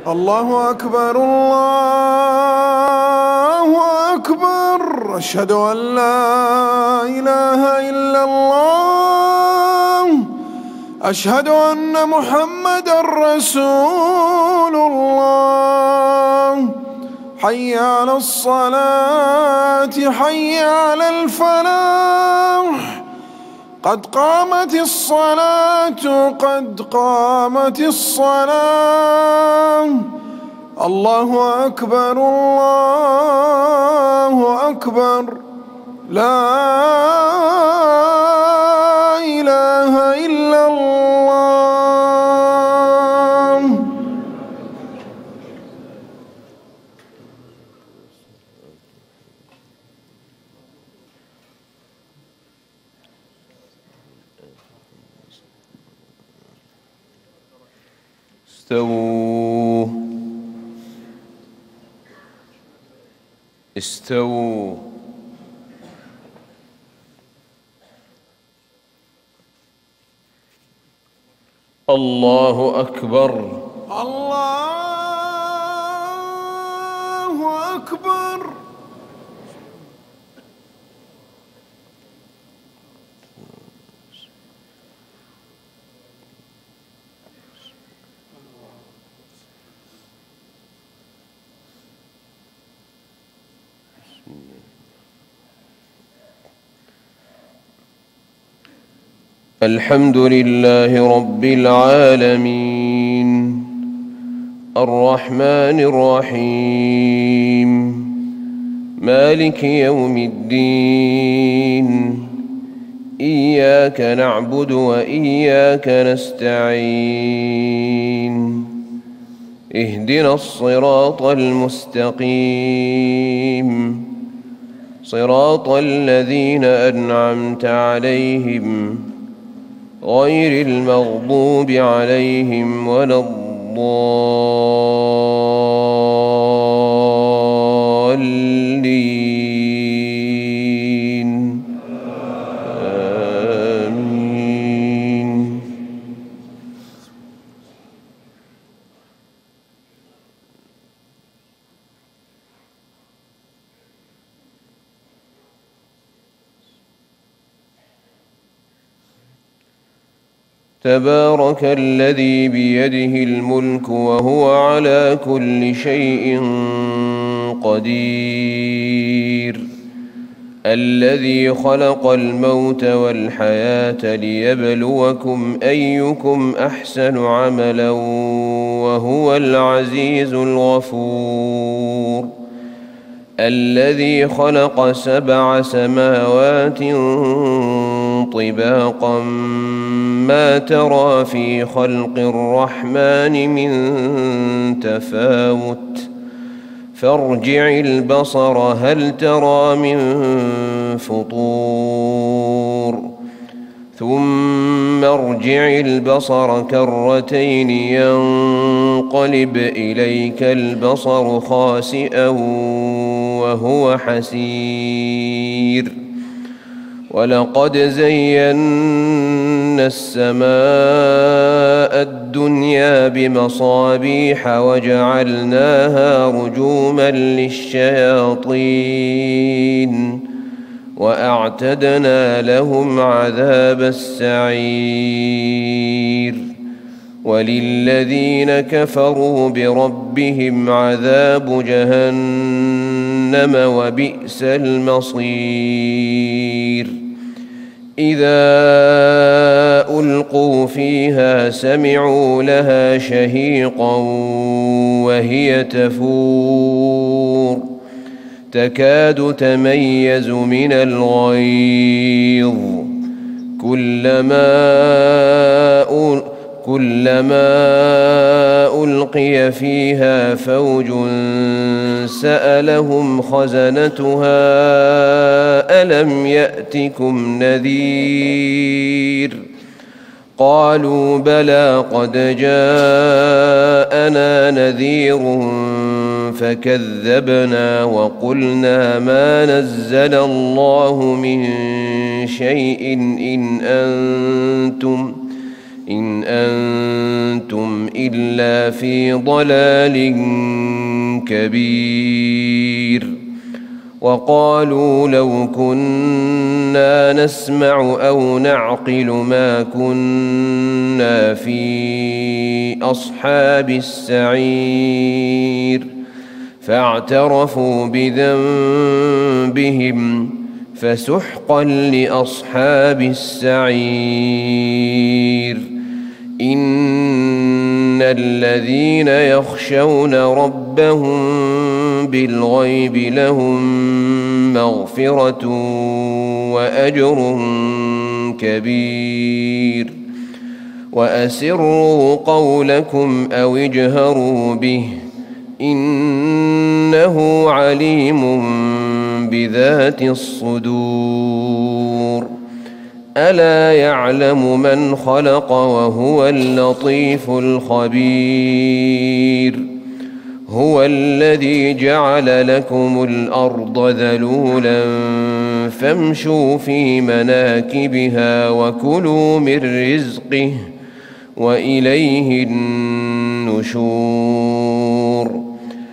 الله أكبر الله أكبر، أشهد أن لا إله إلا الله، أشهد أن محمدًا رسول الله. حي على الصلاة، حي على الفلاح، قد قامت الصلاة، قد قامت الصلاة. الله أكبر الله أكبر، لا إله إلا الله. استووا استووا. الله أكبر الله أكبر. الحمد لله رب العالمين، الرحمن الرحيم، مالك يوم الدين. إياك نعبد وإياك نستعين، اهدنا الصراط المستقيم، صراط الذين أنعمت عليهم غير المغضوب عليهم ولا الضالين. آمين. تبارك الذي بيده الملك وهو على كل شيء قدير، الذي خلق الموت والحياة ليبلوكم أيكم أحسن عملا وهو العزيز الغفور. الذي خلق 7 سماوات طباقا، ما ترى في خلق الرحمن من تفاوت، فارجع البصر هل ترى من فطور، ثم ارجع البصر كرتين ينقلب إليك البصر خاسئا وهو حسير. ولقد زينا السماء الدنيا بمصابيح وجعلناها رجوما للشياطين، وأعتدنا لهم عذاب السعير. وللذين كفروا بربهم عذاب جهنم وبئس المصير. إذا ألقوا فيها سمعوا لها شهيقا وهي تفور، تكاد تميز من الغيظ، كلما ألقي فيها فوج سألهم خزنتها ألم يأتكم نذير، قالوا بلى قد جاءنا نذير فكذبنا وقلنا ما نزل الله من شيء إن أنتم إلا لفي ضلال كبير. وقالوا لو كنا نسمع أو نعقل ما كنا في أصحاب السعير فاعترفوا بذنبهم فسحقا لأصحاب السعير. إن الذين يخشون ربهم بالغيب لهم مغفرة وأجر كبير. وأسروا قولكم أو اجهروا به إنه عليم بذات الصدور. ألا يعلم من خلق وهو اللطيف الخبير. هو الذي جعل لكم الأرض ذلولا فامشوا في مناكبها وكلوا من رزقه وإليه النشور.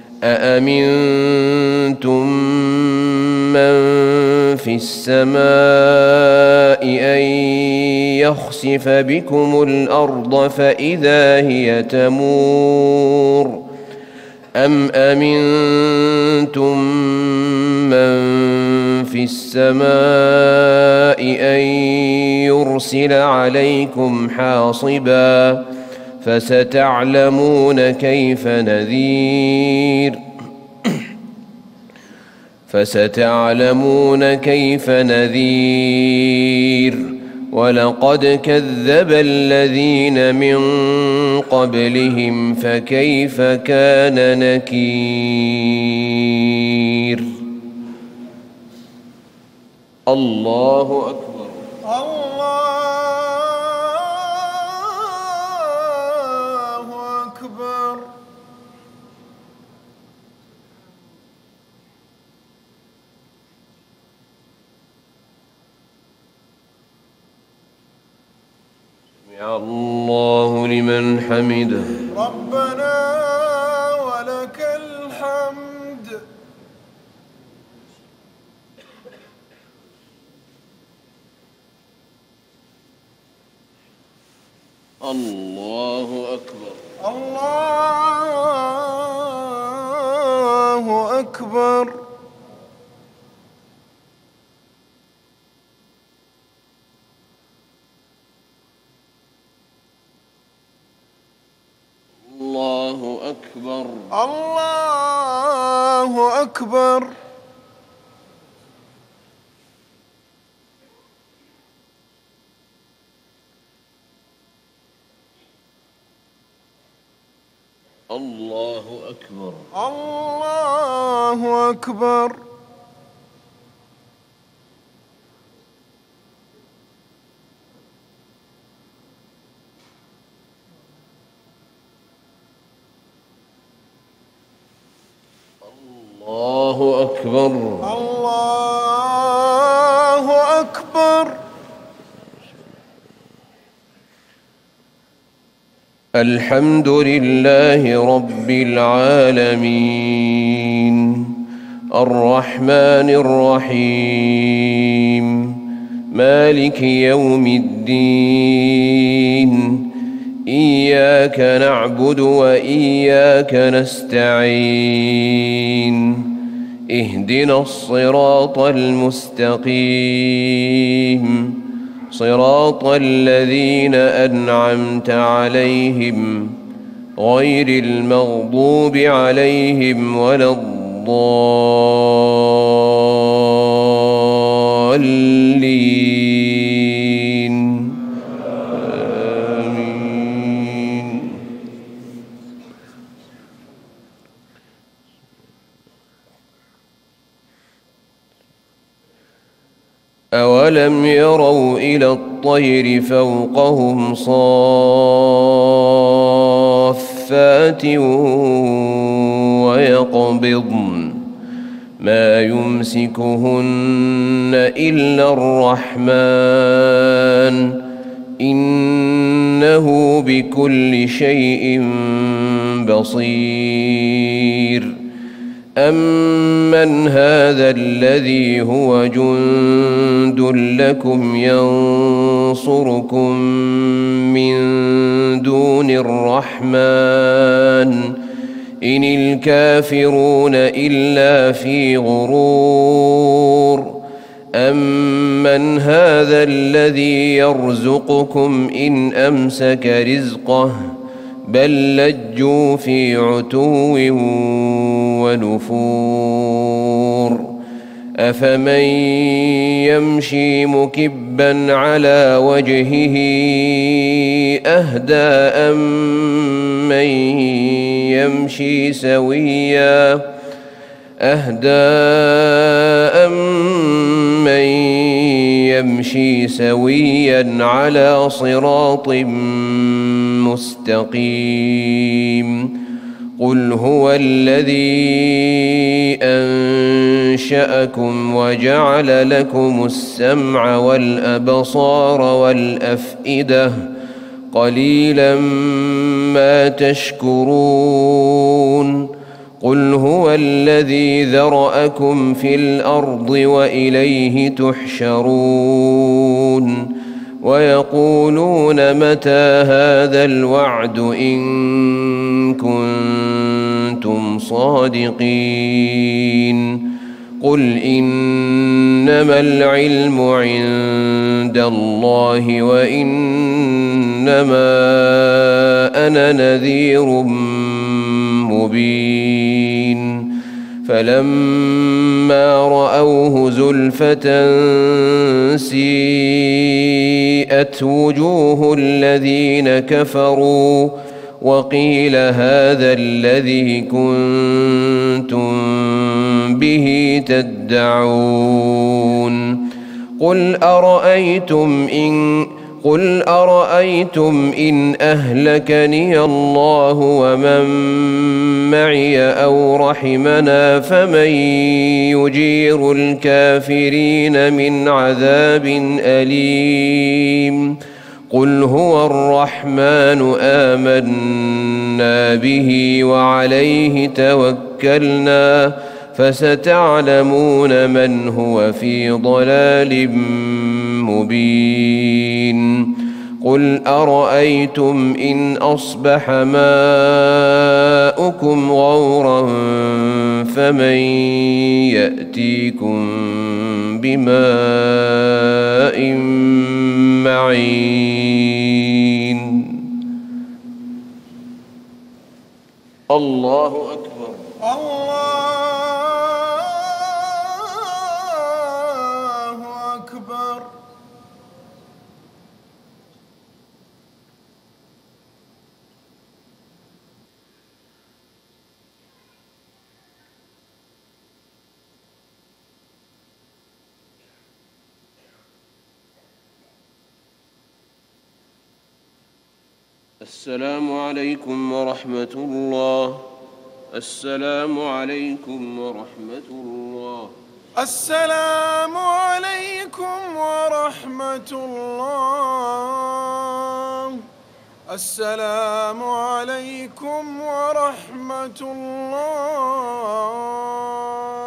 أأمنتم من في السماء أن يخسف بكم الأرض فإذا هي تمور أم أمنتم من في السماء أن يرسل عليكم حاصبا فستعلمون كيف نذير. ولقد كذب الذين من قبلهم فكيف كان نكير. الله أكبر. الله أكبر. سمع الله لمن حمده. ربنا ولك الحمد. الله أكبر. الله أكبر. الله أكبر. الله أكبر. الله أكبر. الله أكبر. الله أكبر. الله أكبر. الحمد لله رب العالمين الرحمن الرحيم مالك يوم الدين. إياك نعبد وإياك نستعين. اهدنا الصراط المستقيم صراط الذين أنعمت عليهم غير المغضوب عليهم ولا الضالين. آمين. أولم يروا إلى الطير فوقهم صافات ويقبضن ما يمسكهن إلا الرحمن إنه بكل شيء بصير أمن هذا الذي هو جند لكم ينصركم من دون الرحمن إن الكافرون إلا في غرور أمن هذا الذي يرزقكم إن أمسك رزقه بل لجوا في عتو ونفور أفمن يمشي مكبا على وجهه أهدى أمن يمشي سويا على صراط مستقيم قل هو الذي أنشأكم وجعل لكم السمع والأبصار والأفئدة قليلا ما تشكرون قل هو الذي ذرأكم في الأرض وإليه تحشرون ويقولون متى هذا الوعد إن كنتم صادقين قل إنما العلم عند الله وإنما أنا نذير مبين فلما رأوه زلفة سيئت وجوه الذين كفروا وقيل هذا الذي كنتم به تدعون قل أرأيتم إن أهلكني الله ومن معي أو رحمنا فمن يجير الكافرين من عذاب أليم قل هو الرحمن آمنا به وعليه توكلنا فستعلمون من هو في ضلال مبين قل أرأيتم إن أصبح ماؤكم غورا فمن يأتيكم بماء معين الله أكبر الله أكبر السلام عليكم ورحمة الله السلام عليكم ورحمة الله السلام عليكم ورحمة الله السلام عليكم ورحمة الله